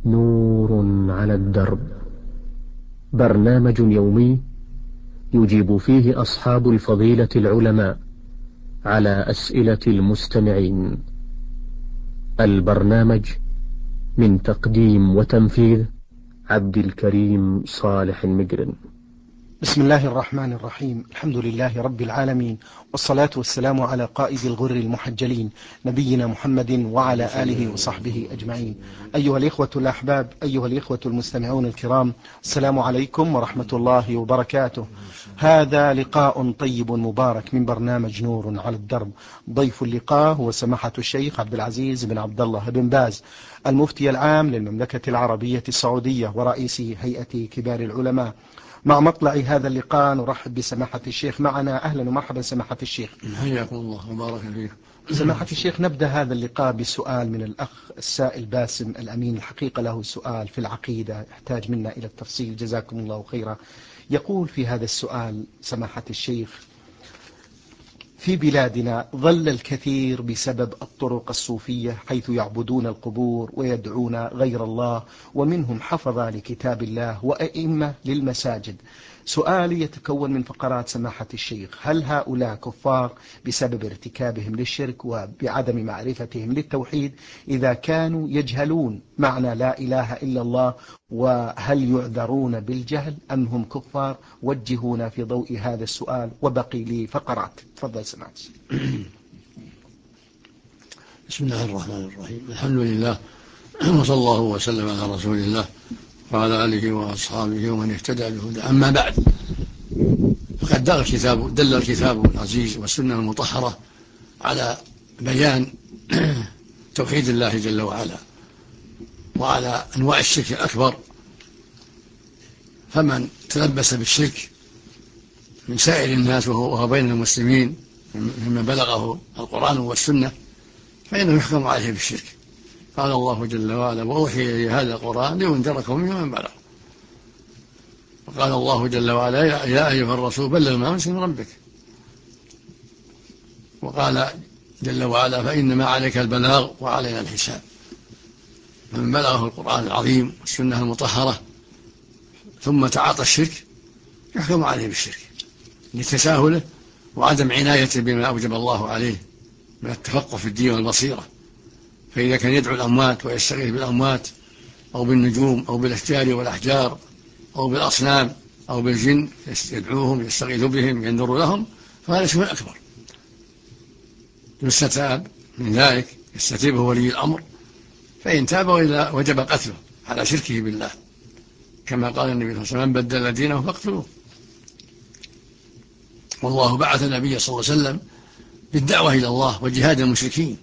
نور على الدرب، برنامج يومي يجيب فيه أصحاب الفضيلة العلماء على أسئلة المستمعين. البرنامج من تقديم وتنفيذ عبد الكريم صالح المجرم. بسم الله الرحمن الرحيم. الحمد لله رب العالمين، والصلاة والسلام على قائد الغر المحجلين نبينا محمد وعلى آله وصحبه أجمعين. أيها الإخوة الأحباب، أيها الإخوة المستمعون الكرام، السلام عليكم ورحمة الله وبركاته. هذا لقاء طيب مبارك من برنامج نور على الدرب. ضيف اللقاء هو سماحة الشيخ عبد العزيز بن عبد الله بن باز، المفتي العام للمملكة العربية السعودية ورئيس هيئة كبار العلماء. مع مطلع هذا اللقاء نرحب بسماحة الشيخ معنا. أهلا ومرحبا سماحة الشيخ. حياكم الله وبارك فيك. سماحة الشيخ، نبدأ هذا اللقاء بسؤال من الأخ السائل باسم الأمين. الحقيقة له سؤال في العقيدة يحتاج منا إلى التفصيل، جزاكم الله خيرا. يقول في هذا السؤال سماحة الشيخ: في بلادنا ظل الكثير بسبب الطرق الصوفية حيث يعبدون القبور ويدعون غير الله، ومنهم حفظة لكتاب الله وأئمة للمساجد. سؤالي يتكون من فقرات سماحة الشيخ: هل هؤلاء كفار بسبب ارتكابهم للشرك وبعدم معرفتهم للتوحيد إذا كانوا يجهلون معنى لا إله إلا الله؟ وهل يعذرون بالجهل أم هم كفار؟ وجهونا في ضوء هذا السؤال، وبقي لي فقرات. تفضل سماحة. بسم الله الرحمن الرحيم. الحمد لله، وصلى الله وسلم على رسول الله وعلى آله وأصحابه ومن اهتدى بهدى. أما بعد، فقد دل الكتاب العزيز والسنة المطهرة على بيان توحيد الله جل وعلا وعلى أنواع الشرك الأكبر. فمن تلبس بالشرك من سائر الناس وهو بين المسلمين مما بلغه القرآن والسنة فإنه يحكم عليه بالشرك. قال الله جل وعلا: وأوحي إلي هذا القرآن لينذركم به من بلغ. وقال الله جل وعلا: يا أيها الرسول بلغ ما أنزل من ربك. وقال جل وعلا: فإنما عليك البلاغ وعلينا الحساب. فمن بلغه القرآن العظيم والسنة المطهرة ثم تعاطى الشرك يحكم عليه بالشرك لتساهله وعدم عنايته بما أوجب الله عليه من التفقه في الدين والبصيرة. فإذا كان يدعو الأموات ويستغيث بالأموات أو بالنجوم أو بالأشجار والأحجار أو بالأصنام أو بالجن، يدعوهم يستغيث بهم ينذر لهم، فهذا شيء أكبر. يستتاب من ذلك، يستتيبه ولي الأمر، فإن تاب وإلا وجب قتله على شركه بالله، كما قال النبي صلى الله عليه وسلم: من بدل دينه فاقتلوه. والله بعث النبي صلى الله عليه وسلم بالدعوة إلى الله وجهاد المشركين.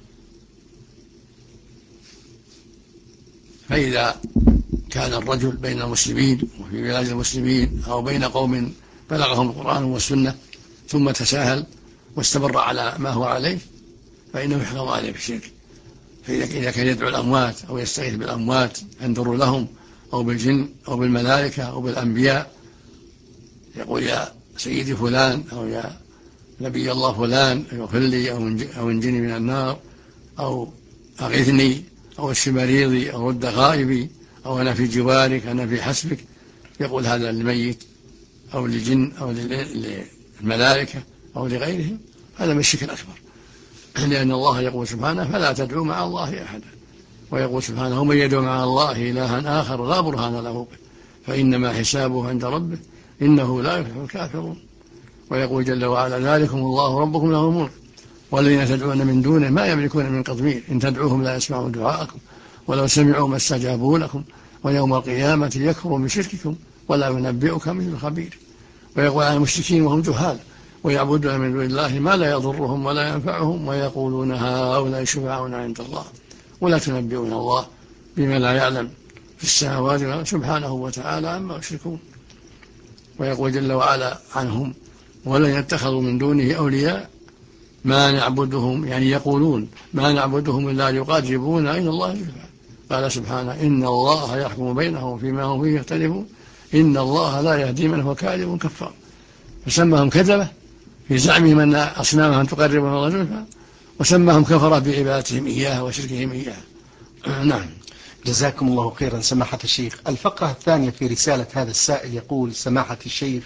فإذا كان الرجل بين المسلمين وفي بلاد المسلمين أو بين قوم بلغهم القرآن والسنة ثم تساهل واستمر على ما هو عليه فإنه يحكم عليه بالشرك. فإذا كان يدعو الأموات أو يستغيث بالأموات ينذر لهم أو بالجن أو بالملائكة أو بالأنبياء، يقول: يا سيدي فلان أو يا نبي الله فلان اغفر لي أو انجني من النار أو أغثني أو اشف مريضي أو رد غائبي أو أنا في جوارك أنا في حسبك. يقول هذا للميت أو للجن أو للملائكة أو لغيرهم. هذا من الشرك الأكبر، لأن الله يقول سبحانه: فلا تدعوا مع الله أحدا. ويقول سبحانه: ومن يدعو مع الله إلها آخر لا برهان له به فإنما حسابه عند ربه إنه لا يفلح الكافرون. ويقول جل وعلا: ذلكم الله ربكم له الملك والذين تدعون من دونه ما يملكون من قطمير إن تدعوهم لا يسمعوا دعاءكم ولو سمعوا ما استجابوا لكم ويوم القيامة يكفرون بشرككم ولا ينبئك مثل الخبير. ويقول عن المشركين وهم جهال ويعبدون من دون الله ما لا يضرهم ولا ينفعهم ويقولون هؤلاء شفعاؤنا عند الله ولا تنبئون الله بما لا يعلم في السماوات سبحانه وتعالى عما يشركون. ويقول جل وعلا عنهم: ولن يتخذوا من دونه أولياء ما نعبدهم، يعني يقولون ما نعبدهم إلا ليقربونا إلى الله زلفى. قال سبحانه: إن الله يحكم بينهم فيما هم فيه يختلفون إن الله لا يهدي من هو كاذب كفار. فسماهم كذبة في زعمهم أن أصنامهم تقربهم الله زلفى، وسماهم كفرة بعبادتهم إياه وشركهم إياه. نعم. جزاكم الله خيرا سماحة الشيخ. الفقرة الثانية في رسالة هذا السائل يقول: سماحة الشيخ،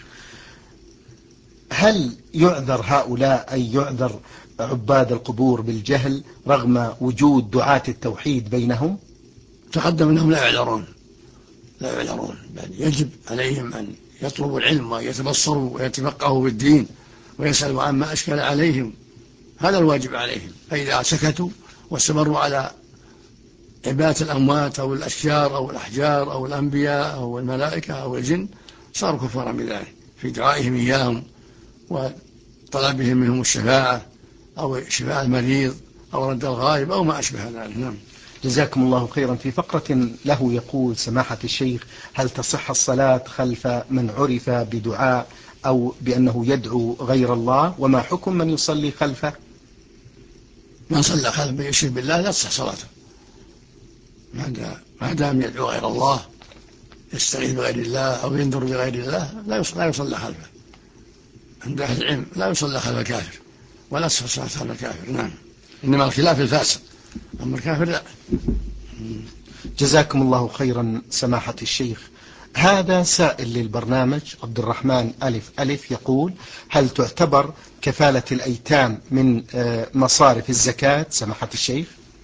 هل يعذر هؤلاء أي يعذر عباد القبور بالجهل رغم وجود دعاة التوحيد بينهم؟ تقدم أنهم لا يعذرون، بل يجب عليهم أن يطلبوا العلم ويتبصروا ويتفقهوا بالدين ويسألوا عما أشكل عليهم، هذا الواجب عليهم. فإذا سكتوا واستمروا على عبادة الأموات أو الأشجار أو الأحجار أو الأنبياء أو الملائكة أو الجن صاروا كفارا بذلك في دعائهم إياهم وطلبهم منهم الشفاعة أو شفاء المريض أو رد الغائب أو ما أشبه ذلك. نعم. جزاكم الله خيرا. في فقرة له يقول: سماحة الشيخ، هل تصح الصلاة خلف من عرف بدعاء أو بأنه يدعو غير الله؟ وما حكم من يصلي خلفه؟ من صلى خلف من يشرك بالله لا تصح صلاته، ما دام يدعو غير الله، يستغيث بغير الله أو ينذر بغير الله، لا يصلى خلفه. عند أهل العلم لا يصلى خلف الكافر ولا تصح صلاة خلف الكافر. نعم. إنما الخلاف الفاسق، أما الكافر لا. جزاكم الله خيرا سماحة الشيخ. هذا سائل للبرنامج عبد الرحمن ألف يقول: هل تعتبر كفالة الأيتام من مصارف الزكاة سماحة الشيخ؟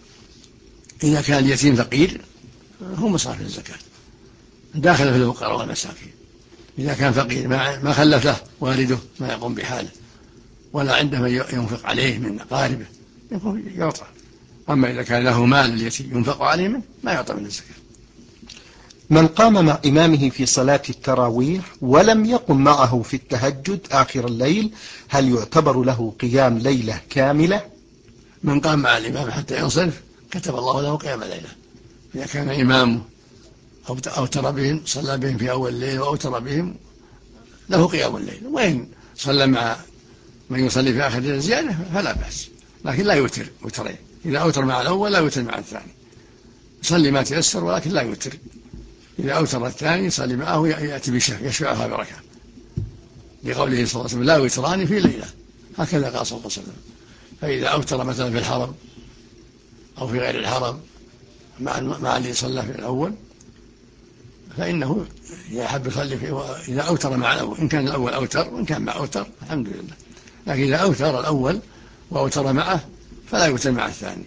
إذا كان اليتيم فقير هو مصارف الزكاة داخل في الفقراء والمساكين. إذا كان فقير ما خلف له والده ما يقوم بحاله ولا عنده من ينفق عليه من أقاربه يعطى. أما إذا كان له مال اليتيم ينفق عليه منه ما يعطى من الزكاة. من قام مع إمامه في صلاة التراويح ولم يقم معه في التهجد آخر الليل، هل يعتبر له قيام ليلة كاملة؟ من قام مع الإمام حتى ينصرف كتب الله له قيام ليلة. إذا كان إمامه أوتر بهم صلى بهم في أول الليل وأوتر بهم له قيام الليل، وإن صلى مع من يصلي في آخر الليل زيادة فلا بأس، لكن لا يوتر وترين. إذا أوتر مع الأول لا يوتر مع الثاني، يصلي ما تيسر ولكن لا يوتر. إذا أوتر الثاني يصلي معه يأتي بشفع يشفعها بركة، لقوله صلى الله عليه وسلم: لا وتران في ليلة، هكذا قال صلى الله عليه وسلم. فإذا أوتر مثلا في الحرم أو في غير الحرم مع اللي صلى في الأول فإنه يحب يصلي فيه. إذا أوتر مع الأول، إن كان الأول أوتر وإن كان مع أوتر الحمد لله، لكن إذا أوتر الأول وأوتر معه فلا يوتر مع الثاني،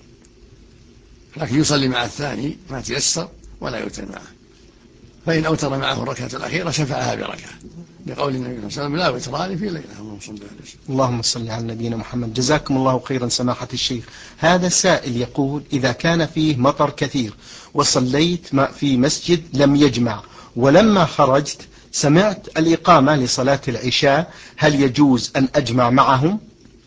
لكن يصلي مع الثاني ما تيسر ولا يوتر معه. فإن أوتر معه الركعة الأخيرة شفعها بركعة، لقول النبي صلى الله عليه وسلم: لا وتران في ليلة. اللهم صل على نبينا محمد. جزاكم الله خيرا سماحة الشيخ. هذا السائل يقول: إذا كان فيه مطر كثير وصليت في مسجد لم يجمع، ولما خرجت سمعت الإقامة لصلاة العشاء، هل يجوز أن أجمع معهم؟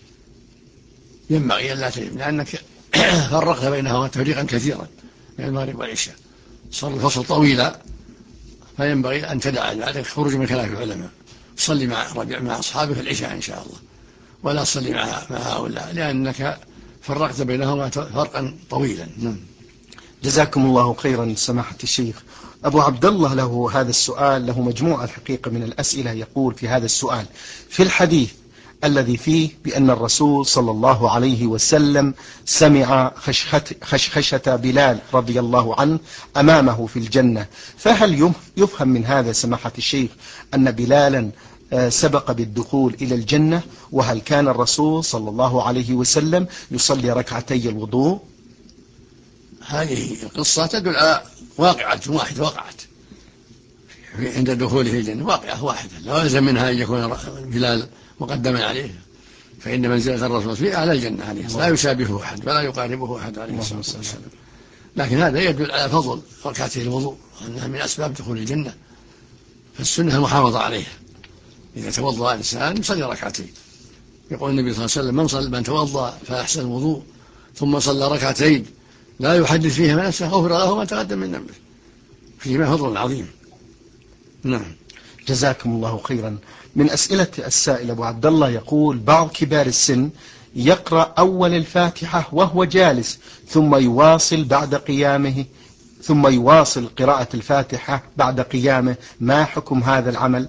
ينبغي أن لا تجمع، لأنك فرقت بينهما تفريقا كثيرا بين المغرب والعشاء، صار الفصل طويلا، فينبغي أن تدع ذلك خروج من خلاف العلماء. صلي مع أصحابك العشاء إن شاء الله، ولا تصلي مع هؤلاء، لأنك فرقت بينهما فرقا طويلا. جزاكم الله خيرا سماحة الشيخ. أبو عبد الله له هذا السؤال، له مجموعة الحقيقة من الأسئلة. يقول في هذا السؤال: في الحديث الذي فيه بأن الرسول صلى الله عليه وسلم سمع خشخشة بلال رضي الله عنه أمامه في الجنة، فهل يفهم من هذا سماحة الشيخ أن بلالا سبق بالدخول إلى الجنة؟ وهل كان الرسول صلى الله عليه وسلم يصلي ركعتي الوضوء؟ هذه القصة تدل على واقعة واحدة وقعت عند دخوله في الجنة، واقعة واحدة لا يلزم منها أن يكون بلال مقدما عليه، فإن منزلة الرسول فيه أعلى الجنة عليه، لا يشابهه أحد ولا يقاربه أحد عليه الصلاة والسلام. لكن هذا يدل على فضل ركعتي الوضوء وأنها من أسباب دخول الجنة، فالسنة المحافظة عليها. إذا توضأ الإنسان يصلي ركعتين، يقول النبي صلى الله عليه وسلم: من توضأ فأحسن الوضوء ثم صلى ركعتين لا يحدث فيها نفسه غفر له ما تقدم من ذنبه، فيهما فضل عظيم. نعم. جزاكم الله خيرا. من أسئلة السائل أبو عبد الله يقول: بعض كبار السن يقرأ أول الفاتحة وهو جالس ثم يواصل قراءة الفاتحة بعد قيامه، ما حكم هذا العمل؟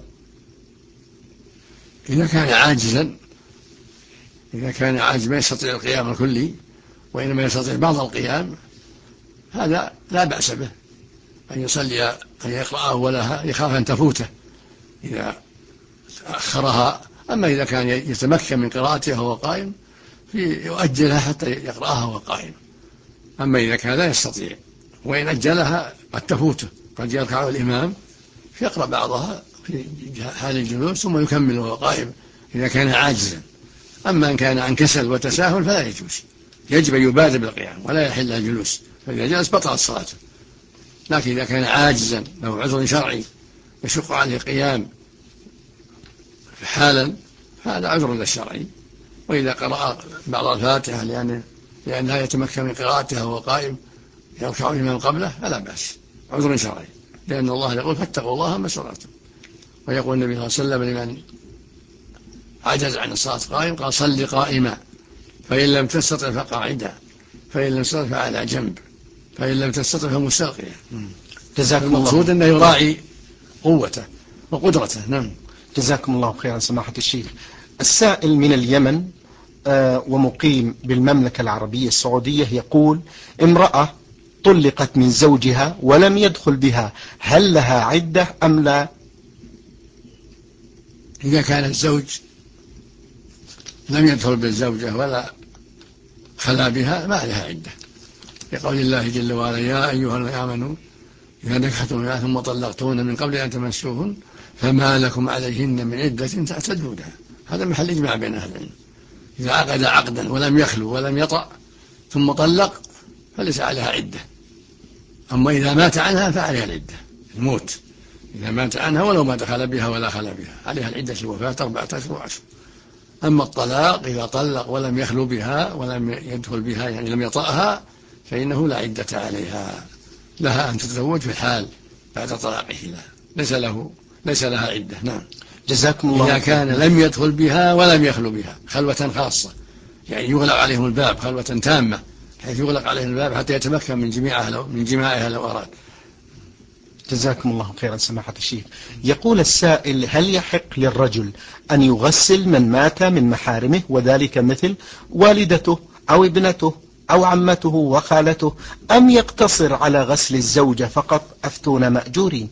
إذا كان عاجزا ما يستطيع القيام الكلي وإنما يستطيع بعض القيام، هذا لا بأس به، أن يصلي أن يقرأه ولا يخاف أن تفوته إذا أخرها. أما إذا كان يتمكن من قراءتها وهو قائم يؤجلها حتى يقرأها وهو قائم. أما إذا كان لا يستطيع وإن أجلها قد تفوته، قد يركع الإمام فيقرأ بعضها في حال الجلوس ثم يكمل وهو قائم إذا كان عاجزا. أما إن كان عن كسل وتساهل فلا يجوز، يجب أن يبادر بالقيام ولا يحل الجلوس، فإذا جلس بطلت صلاته. لكن إذا كان عاجزا له عذر شرعي يشق عليه القيام حالا فهذا عذر للشرعي. وإذا قرأ بعض الفاتحة لأن لا يتمكن من قراءتها وهو قائم يركع الإمام قبله فلا بأس، عذر شرعي، لأن الله يقول فاتقوا الله ما استطعتم. ويقول النبي صلى الله عليه وسلم لمن عجز عن الصلاة قائم قال صل قائما، فإن لم تستطع فقاعدا، فإن لم تستطع فعلى جنب، فإن لم تستطع فمستلقيا. المقصود أنه يراعي قوته وقدرته. نعم. جزاكم الله خيرا سماحة الشيخ. السائل من اليمن ومقيم بالمملكة العربية السعودية يقول: امرأة طلقت من زوجها ولم يدخل بها، هل لها عدة أم لا؟ إذا كان الزوج لم يدخل بالزوجة ولا خلا بها ما لها عدة، لقول الله جل وعلا: يا أيها الذين آمنوا إذا نكحتم ثم طلقتون من قبل أن تمسوهن فما لكم عليهن من عدة تعتدونها. هذا محل إجماع بين أهل العلم. إذا عقد عقدا ولم يخلو ولم يطأ ثم طلق فليس عليها عدة. أما إذا مات عنها فعليها العدة، الموت. إذا مات عنها ولو ما دخل بها ولا خلا بها عليها العدة الوفاة 4 أشهر و10. أما الطلاق إذا طلق ولم يخلو بها ولم يدخل بها يعني لم يطأها فإنه لا عدة عليها، لها أن تتزوج في الحال بعد طلاقه ليس لها عدة. نعم. جزاكم الله. إذا كان لم يدخل بها ولم يخلو بها خلوة خاصة، يعني يغلق عليهم الباب خلوة تامة حيث يغلق عليهم الباب حتى يتمكن من جماعها لو أراد. جزاكم الله خيرا سماحة الشيخ. يقول السائل: هل يحق للرجل أن يغسل من مات من محارمه، وذلك مثل والدته أو ابنته أو عمته وخالته، أم يقتصر على غسل الزوجة فقط؟ أفتون مأجورين.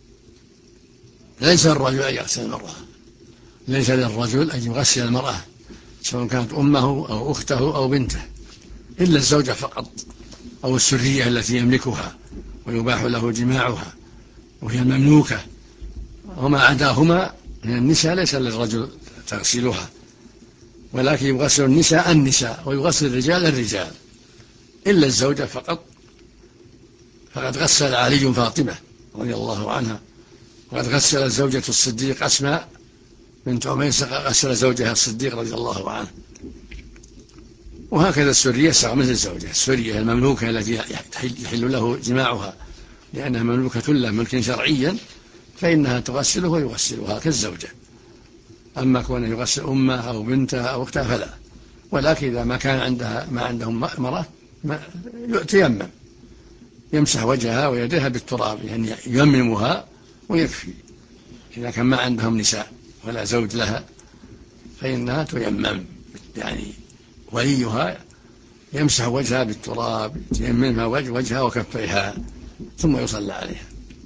ليس الرجل أن يغسل المرأة، ليس للرجل أن يغسل المرأة سواء كانت أمه أو أخته أو بنته، إلا الزوجة فقط أو السرية التي يملكها ويباح له جماعها وهي المملوكة، وما عداهما من النساء ليس للرجل تغسلها، ولكن يغسل النساء ويغسل الرجال إلا الزوجة فقط. فقد غسل علي فاطمة رضي الله عنها، وقد غسل زوجة الصديق أسماء بنت عميس غسل زوجها الصديق رضي الله عنه. وهكذا السرية صار مثل الزوجة، السرية المملوكة التي يحل له جماعها لأنها مملوكة له ملكا شرعيا فإنها تغسله ويغسلها كالزوجة. أما كونه يغسل أمه أو بنتها أو أختها فلا. ولكن إذا ما كان عندهم مرأة يتيمم، يمسح وجهها ويديها بالتراب، يعني ييممها ويكفي. إذا كان ما عندهم نساء ولا زوج لها فإنها تيمم، يعني وليها يمسح وجهها بالتراب، ييممها وجهها وكفيها ثم يصلى عليها.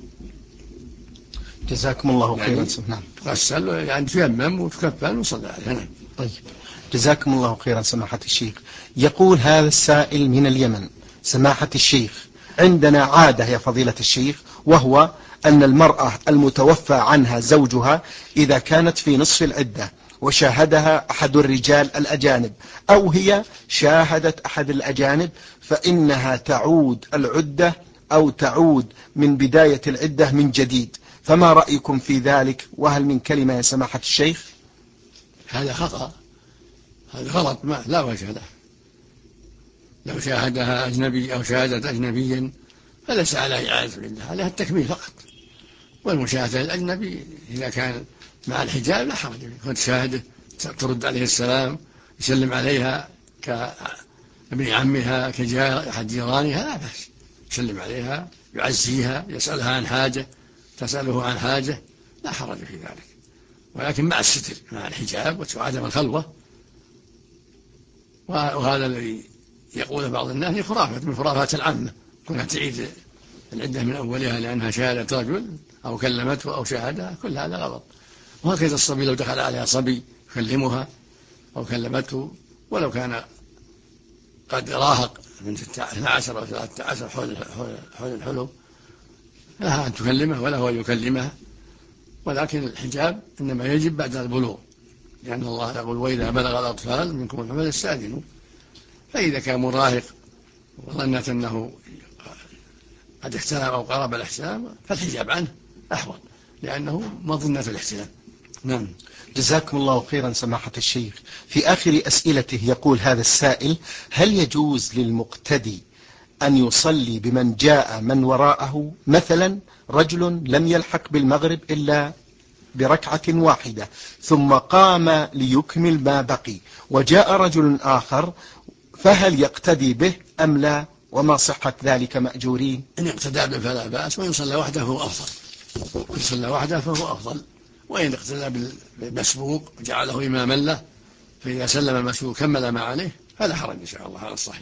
جزاكم الله خيرا. نعم. تغسل يعني تيمم وتكفن وصلى عليها. نعم. طيب. جزاكم الله خيرا سماحة الشيخ. يقول هذا السائل من اليمن: سماحة الشيخ، عندنا عادة يا فضيلة الشيخ، وهو أن المرأة المتوفى عنها زوجها إذا كانت في نصف العدة وشاهدها أحد الرجال الأجانب أو هي شاهدت أحد الأجانب فإنها تعود العدة أو تعود من بداية العدة من جديد، فما رأيكم في ذلك؟ وهل من كلمة يا سماحة الشيخ؟ هذا خطأ، هذا غلط، لا وجه له. لو شاهدها أجنبي أو شاهدت أجنبيا فليس عليه إعادة العدة، عليها التكميل فقط. والمشاهدة الأجنبي إذا كان مع الحجاب لا حرج، كنت شاهده ترد عليه السلام، يسلم عليها كابن عمها كأحد جيرانها لا بأس، يسلم عليها يعزيها، يسألها عن حاجة، تسأله عن حاجة، لا حرج في ذلك، ولكن مع الستر مع الحجاب وعدم الخلوة. وهذا الذي يقول بعض الناس خرافة من خرافات العامة، كونها تعيد العدة من أولها لأنها شاهدت رجل أو كلمته أو شاهدها، كل هذا غلط. وهكذا الصبي لو دخل عليها صبي يكلمها أو كلمته ولو كان قد راهق من 12 أو 13 حول الحلم، لها أن تكلمه وله أن يكلمها، ولكن الحجاب إنما يجب بعد البلوغ، لأن الله يقول وإذا بلغ الأطفال منكم الحلم فاستأذنوا. فإذا كان مراهق وظنت أنه قد احتلم أو قرب الاحتلام فالحجاب عنه أحوط، لأنه مظنة الاحتلام. نعم. جزاكم الله خيرا سماحة الشيخ. في آخر أسئلته يقول هذا السائل: هل يجوز للمقتدي أن يصلي بمن جاء من وراءه؟ مثلا رجل لم يلحق بالمغرب إلا بركعة واحدة ثم قام ليكمل ما بقي وجاء رجل آخر، فهل يقتدي به أم لا؟ وما صحة ذلك مأجورين؟ إن اقتدى به فلا بأس، وإن صلى وحده فهو أفضل. إن صلى وحده فهو أفضل، وإن اقتدى بالمسبوق وجعله إماما له، فإذا سلم المسبوق كمل ما عليه فلا حرج إن شاء الله على الصحيح.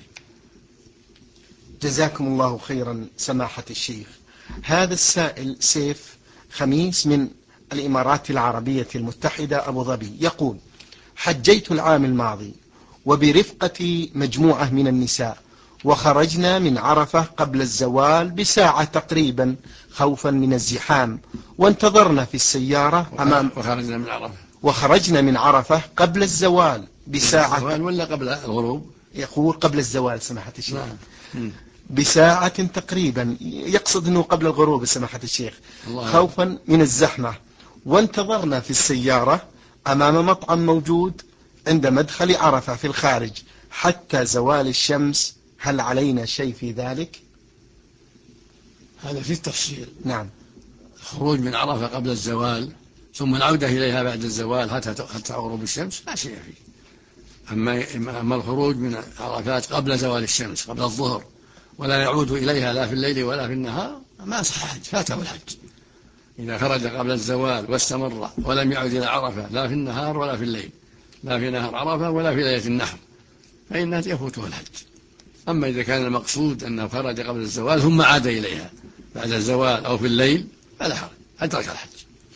جزاكم الله خيرا سماحة الشيخ. هذا السائل سيف خميس من الإمارات العربية المتحدة أبو ظبي يقول: حجيت العام الماضي وبرفقة مجموعة من النساء، وخرجنا من عرفة قبل الزوال بساعة تقريبا خوفا من الزحام، وانتظرنا في السيارة أمام وخرجنا من عرفة قبل الزوال بساعة ولا قبل الغروب؟ يقول قبل الزوال سماحة الشيخ. بساعة تقريبا، يقصد أنه قبل الغروب سماحة الشيخ، خوفا من الزحمة، وانتظرنا في السيارة أمام مطعم موجود عند مدخل عرفة في الخارج حتى زوال الشمس، هل علينا شيء في ذلك؟ هذا في التفصيل. نعم. الخروج من عرفة قبل الزوال ثم العودة إليها بعد الزوال حتى غروب الشمس لا شيء فيه. أما الخروج من عرفات قبل زوال الشمس قبل الظهر ولا يعود إليها لا في الليل ولا في النهار ما صح حج، فاته الحج. إذا خرج قبل الزوال واستمر ولم يعد إلى عرفة لا في النهار ولا في الليل، لا في نهار عرفة ولا في ليلة النحر، فإنه يفوته الحج. أما إذا كان المقصود أنه خرج قبل الزوال ثم عاد إليها بعد الزوال أو في الليل فلا حرج، أدرك الحج.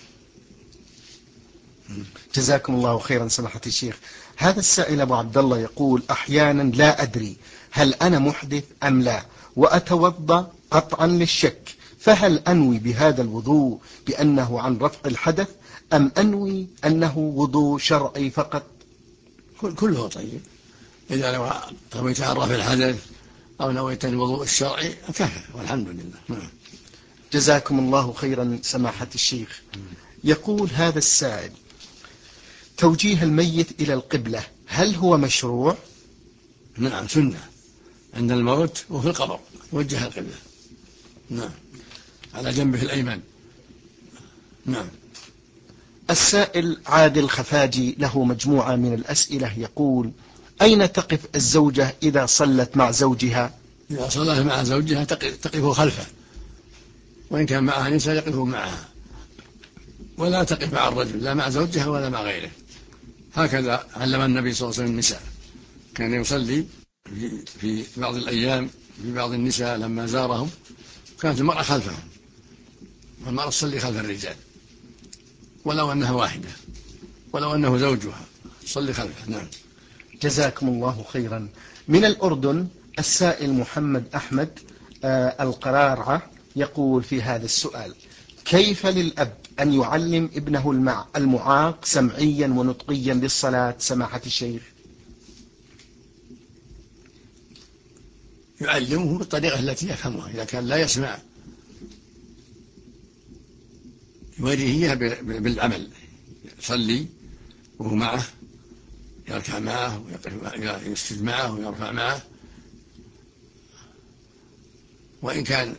جزاكم الله خيرا سماحة الشيخ. هذا السائل أبو عبد الله يقول: أحيانا لا أدري هل أنا محدث أم لا، وأتوضأ قطعا للشك، فهل أنوي بهذا الوضوء بأنه عن رفع الحدث أم أنوي أنه وضوء شرعي فقط؟ كله طيب. إذا نويت عن رفع الحدث أو نويت الوضوء الشرعي كفى والحمد لله. جزاكم الله خيرا سماحة الشيخ. يقول هذا السائل: توجيه الميت إلى القبلة هل هو مشروع؟ نعم، سنة عند الموت وفي القبر وجه القبلة، نعم، على جنبه الأيمن. نعم. السائل عادل خفاجي له مجموعة من الأسئلة يقول: أين تقف الزوجة إذا صلت مع زوجها؟ إذا صلت مع زوجها تقف خلفه، وإن كان معها نساء يقفوا معها، ولا تقف مع الرجل لا مع زوجها ولا مع غيره. هكذا علم النبي صلى الله عليه وسلم النساء، كان يصلي في بعض الأيام في بعض النساء لما زارهم كانت المرأة خلفهم، والمرأة تصلي خلف الرجال ولو أنها واحدة، ولو أنه زوجها تصلي خلفه. نعم. جزاكم الله خيرا. من الأردن السائل محمد أحمد القرارعة يقول في هذا السؤال: كيف للأب أن يعلم ابنه المعاق سمعيا ونطقيا للصلاة سماحة الشيخ؟ يعلمه بالطريقة التي يفهمها. إذا كان لا يسمع يوريه بالعمل، يصلي وهو معه، يركع معه ويسجد معه ويرفع معه. وإن كان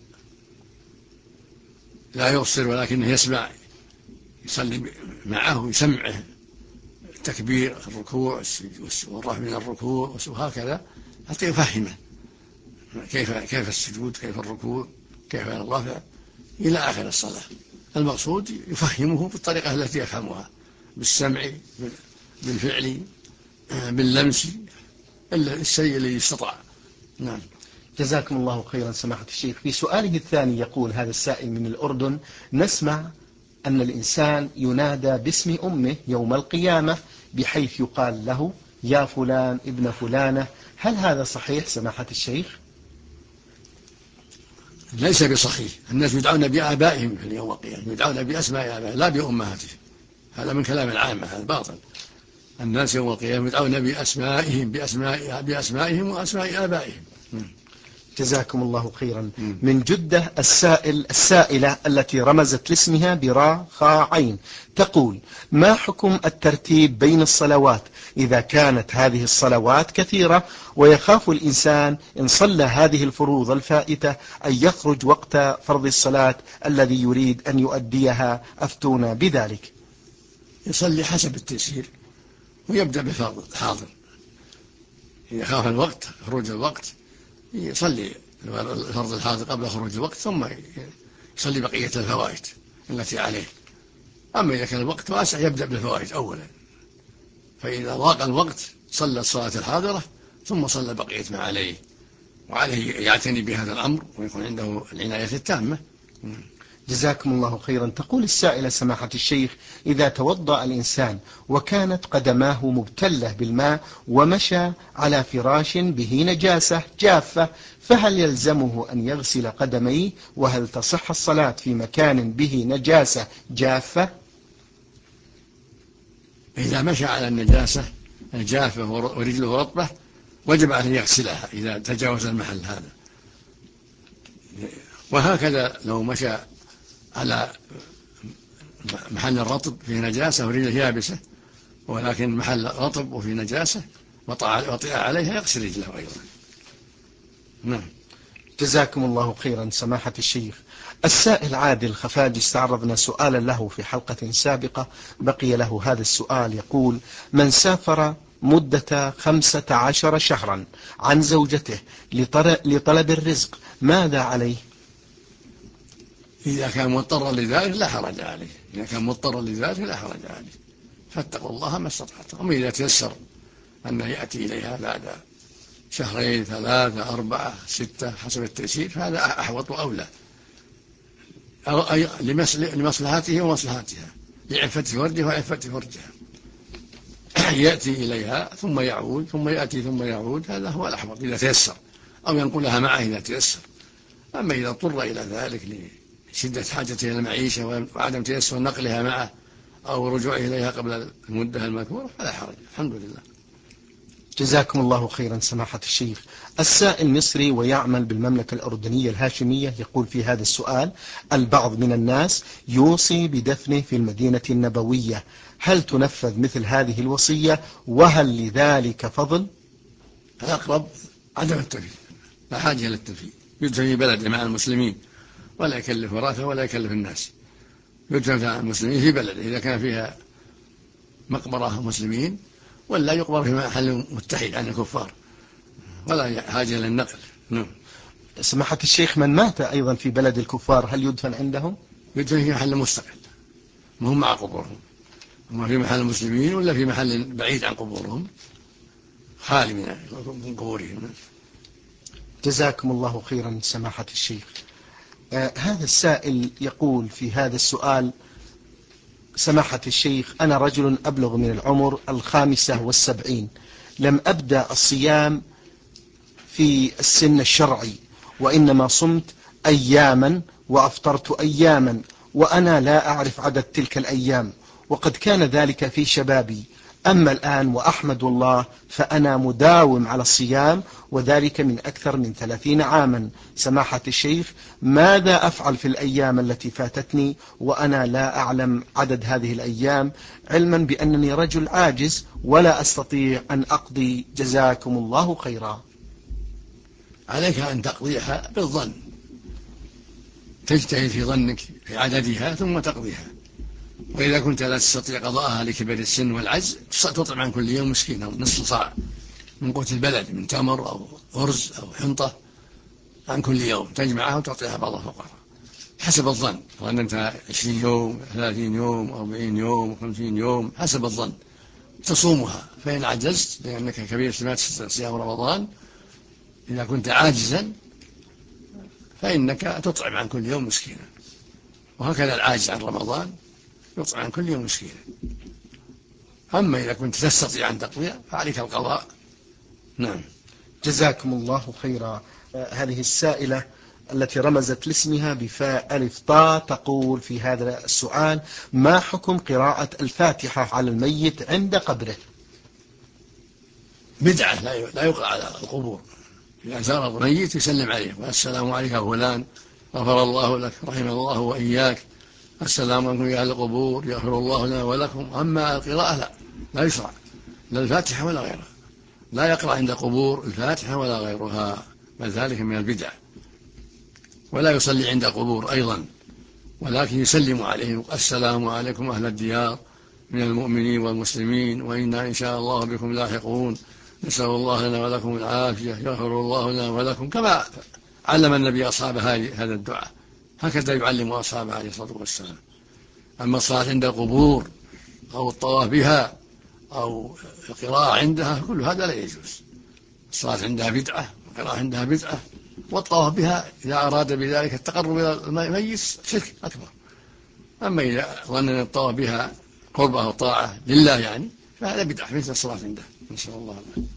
لا يبصر ولكنه يسمع يصلي معه ويسمعه التكبير الركوع والرفع من الركوع وهكذا حتى يفهمه كيف السجود، كيف الركوع، كيف الرفع إلى آخر الصلاة. المقصود يفهمه بالطريقة التي يفهمها، بالسمع بالفعل باللمس، الشيء الذي يستطاع. نعم. جزاكم الله خيرا سماحة الشيخ. في سؤاله الثاني يقول هذا السائل من الأردن: نسمع أن الإنسان ينادى باسم أمه يوم القيامة بحيث يقال له يا فلان ابن فلانة، هل هذا صحيح سماحة الشيخ؟ ليس بصحيح. الناس يدعون بآبائهم في يوم القيامة، يدعون بأسماء آبائهم لا بأمهاتهم. هذا من كلام العامة، هذا باطل. الناس يوم القيامة يدعون بأسمائهم بأسمائهم وأسماء آبائهم. جزاكم الله خيرا. من جدة السائلة التي رمزت لاسمها براء خاء عين تقول: ما حكم الترتيب بين الصلوات إذا كانت هذه الصلوات كثيرة ويخاف الإنسان إن صلى هذه الفروض الفائتة أن يخرج وقت فرض الصلاة الذي يريد أن يؤديها، أفتونا بذلك. يصلي حسب التيسير ويبدأ بفرض الحاضر. إذا خاف الوقت خروج الوقت يصلي الفرض الحاضر قبل خروج الوقت، ثم يصلي بقية الفوائد التي عليه. أما إذا كان الوقت واسع يبدأ بالفوائد أولا، فإذا ضاق الوقت صلى الصلاة الحاضرة ثم صلى بقية ما عليه، وعليه يعتني بهذا الأمر ويكون عنده العناية التامة. جزاكم الله خيرا. تقول السائلة سماحة الشيخ: إذا توضأ الإنسان وكانت قدماه مبتلة بالماء ومشى على فراش به نجاسة جافة، فهل يلزمه أن يغسل قدميه؟ وهل تصح الصلاة في مكان به نجاسة جافة؟ إذا مشى على النجاسة الجافة ورجله رطبة وجب أن يغسلها إذا تجاوز المحل هذا. وهكذا لو مشى على محل الرطب فيه نجاسة ورجله يابسة، ولكن محل رطب وفيه نجاسة وطئ عليها يغسل رجله أيضا. نعم. جزاكم الله خيرا سماحة الشيخ. السائل عادل خفاجي استعرضنا سؤالا له في حلقة سابقة، بقي له هذا السؤال. يقول: من سافر مدة 15 شهرا عن زوجته لطلب الرزق ماذا عليه؟ إذا كان مضطرا لذلك لا حرج عليه، إذا كان مضطرا لذلك لا حرج عليه، فاتقوا الله ما استطعتم. أما إذا تيسر أنه يأتي إليها بعد شهرين 3 4 6 حسب التيسير فهذا أحوط وأولى، أي لمصلحته ومصلحتها، لعفة فرجه وعفة فرجها. يأتي إليها ثم يعود ثم يأتي ثم يعود، هذا هو الأحوط إذا تيسر، أو ينقلها معه إذا تيسر. أما إذا اضطر إلى ذلك لشدة حاجته إلى المعيشة وعدم تيسر نقلها معه أو رجوعه إليها قبل المدة المذكورة فلا حرج، الحمد لله. جزاكم الله خيرا سماحة الشيخ. السائل مصري ويعمل بالمملكة الأردنية الهاشمية يقول في هذا السؤال: البعض من الناس يوصي بدفنه في المدينة النبوية، هل تنفذ مثل هذه الوصية وهل لذلك فضل؟ الأقرب عدم التنفيذ، لا حاجة إلى التنفيذ. يدفن في بلده مع المسلمين ولا يكلف ورثه ولا يكلف الناس، يدفن مع المسلمين في بلده إذا كان فيها مقبرة مسلمين، ولا يقبر في محل متحد عن الكفار ولا حاجة للنقل. سماحة الشيخ، من مات أيضا في بلد الكفار هل يدفن عندهم؟ يدفن في محل مستقل، ما هم مع قبورهم، هم في محل المسلمين ولا في محل بعيد عن قبورهم خالي من قبورهم. جزاكم الله خيرا سماحة الشيخ. هذا السائل يقول في هذا السؤال: سماحة الشيخ، أنا رجل أبلغ من العمر 75، لم أبدأ الصيام في السن الشرعي، وإنما صمت أياما وأفطرت أياما، وأنا لا أعرف عدد تلك الأيام، وقد كان ذلك في شبابي. أما الآن وأحمد الله فأنا مداوم على الصيام، وذلك من أكثر من 30 عاما. سماحة الشيخ، ماذا أفعل في الأيام التي فاتتني وأنا لا أعلم عدد هذه الأيام، علما بأنني رجل عاجز ولا أستطيع أن أقضي؟ جزاكم الله خيرا. عليك أن تقضيها بالظن، تجتهد في ظنك في عددها ثم تقضيها. وإذا كنت لا تستطيع قضاءها لكبر السن والعجز تطعم عن كل يوم مسكين أو نصف صاع من قوت البلد من تمر أو أرز أو حنطة عن كل يوم، تجمعها وتعطيها بعض الفقراء حسب الظن. وأن أنت 20 يوم 30 يوم 40 يوم 50 يوم حسب الظن تصومها. فإن عجزت لأنك كبير ما تستطيع صيام رمضان، إذا كنت عاجزا فإنك تطعم عن كل يوم مسكينا، وهكذا العاجز عن رمضان يطعم عن كل يوم مسكينا. أما إذا كنت تستطيع أن تقضي فعليك القضاء. نعم. جزاكم الله خيرا. هذه السائلة التي رمزت لاسمها بفاء ألف طاء تقول في هذا السؤال: ما حكم قراءة الفاتحة على الميت عند قبره؟ بدعة، لا يقرأ على القبور. إذا زار الميت يسلم عليه: والسلام عليك يا فلان، غفر الله لك، رحمه الله وإياك، السلام عليكم يا أهل القبور، يغفر الله لنا ولكم. أما القراءة لا يشرع، لا الفاتحة ولا غيرها، لا يقرأ عند قبور الفاتحة ولا غيرها، بل ذلك من البدع. ولا يصلي عند قبور أيضا، ولكن يسلم عليهم: السلام عليكم أهل الديار من المؤمنين والمسلمين، وإنا إن شاء الله بكم لاحقون، نسأل الله لنا ولكم العافية، يغفر الله لنا ولكم، كما علم النبي أصحابه هذا الدعاء، هكذا يعلم أصحابه عليه الصلاة والسلام. أما الصلاة عند القبور أو الطواف بها أو القراءة عندها كل هذا لا يجوز. الصلاة عندها بدعة، والقراءة عندها بدعة، والطواف بها إذا أراد بذلك التقرب إلى الميت شرك أكبر. أما إذا ظن أن الطواف بها قربة وطاعة لله يعني فهذا بدعة مثل الصلاة عنده، نسأل الله العافية.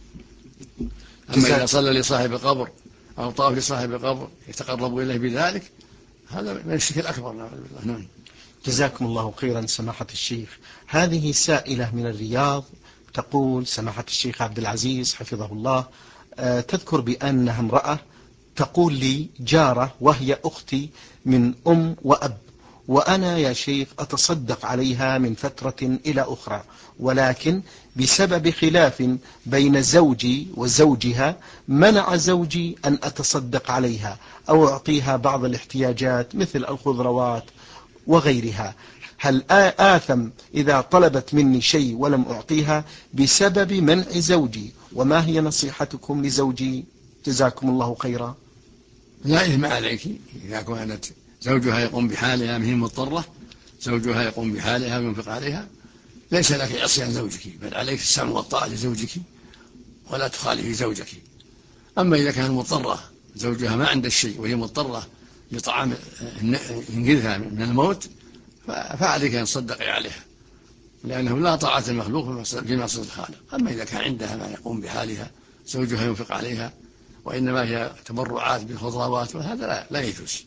أما إذا صلى لصاحب قبر أو طاف لصاحب قبر يتقرب إليه بذلك هذا من الشرك الأكبر. نعم. جزاكم الله خيرا سماحة الشيخ. هذه سائلة من الرياض تقول: سماحة الشيخ عبد العزيز حفظه الله، تذكر بأنها امرأة تقول لي جارة وهي أختي من أم وأب، وأنا يا شيخ أتصدق عليها من فترة إلى أخرى، ولكن بسبب خلاف بين زوجي وزوجها منع زوجي أن أتصدق عليها أو أعطيها بعض الاحتياجات مثل الخضروات وغيرها. هل آثم إذا طلبت مني شيء ولم أعطيها بسبب منع زوجي؟ وما هي نصيحتكم لزوجي؟ جزاكم الله خيرا. لا إثم عليك إذا كانت زوجها يقوم بحالها من مضطرة، زوجها يقوم بحالها وينفق عليها، ليس لك عصيان زوجك، بل عليك السمع والطاعة لزوجك ولا تخالفي زوجك. أما إذا كانت مضطرة، زوجها ما عنده الشيء وهي مضطرة لطعام ينقذها من الموت، فعليك أن تصدقي عليها، لأنه لا طاعة المخلوق في معصية الخالق. أما إذا كان عندها ما يقوم بحالها، زوجها ينفق عليها، وإنما هي تبرعات بالخضروات، وهذا لا يجوز،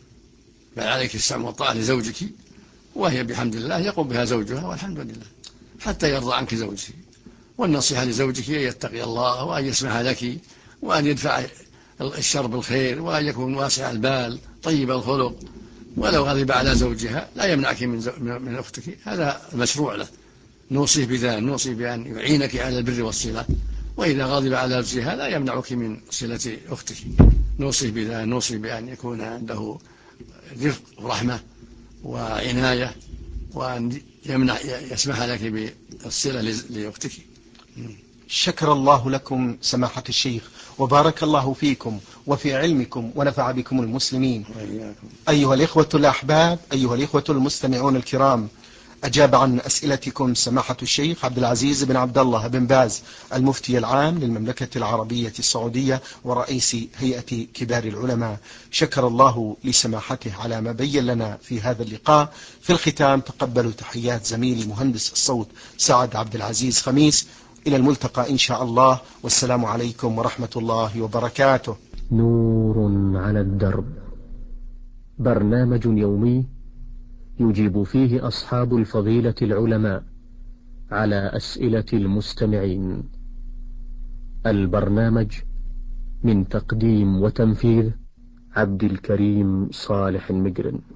بل عليك السمع والطاعة لزوجك، وهي بحمد الله يقوم بها زوجها والحمد لله حتى يرضى عنك زوجك. والنصيحة لزوجك أن يتقي الله وأن يسمح لك وأن يدفع الشر بالخير وأن يكون واسع البال طيب الخلق، ولو غضب على زوجها لا يمنعك من أختك، هذا مشروع له. نوصيه بذلك، نوصي بأن يعينك على البر والصلة، وإذا غضب على زوجها لا يمنعك من صلة أختك، نوصيه بذلك، نوصي بأن يكون عنده رفق ورحمة وعناية، وأن يسمح لك بالصلة لأختك. شكر الله لكم سماحة الشيخ، وبارك الله فيكم وفي علمكم ونفع بكم المسلمين. أيها الإخوة الأحباب، أيها الإخوة المستمعون الكرام، أجاب عن أسئلتكم سماحة الشيخ عبد العزيز بن عبد الله بن باز، المفتي العام للمملكة العربية السعودية ورئيس هيئة كبار العلماء. شكر الله لسماحته على ما بين لنا في هذا اللقاء. في الختام تقبلوا تحيات زميلي مهندس الصوت سعد عبد العزيز خميس. إلى الملتقى إن شاء الله، والسلام عليكم ورحمة الله وبركاته. نور على الدرب، برنامج يومي يجيب فيه أصحاب الفضيلة العلماء على أسئلة المستمعين. البرنامج من تقديم وتنفيذ عبد الكريم صالح المقرن.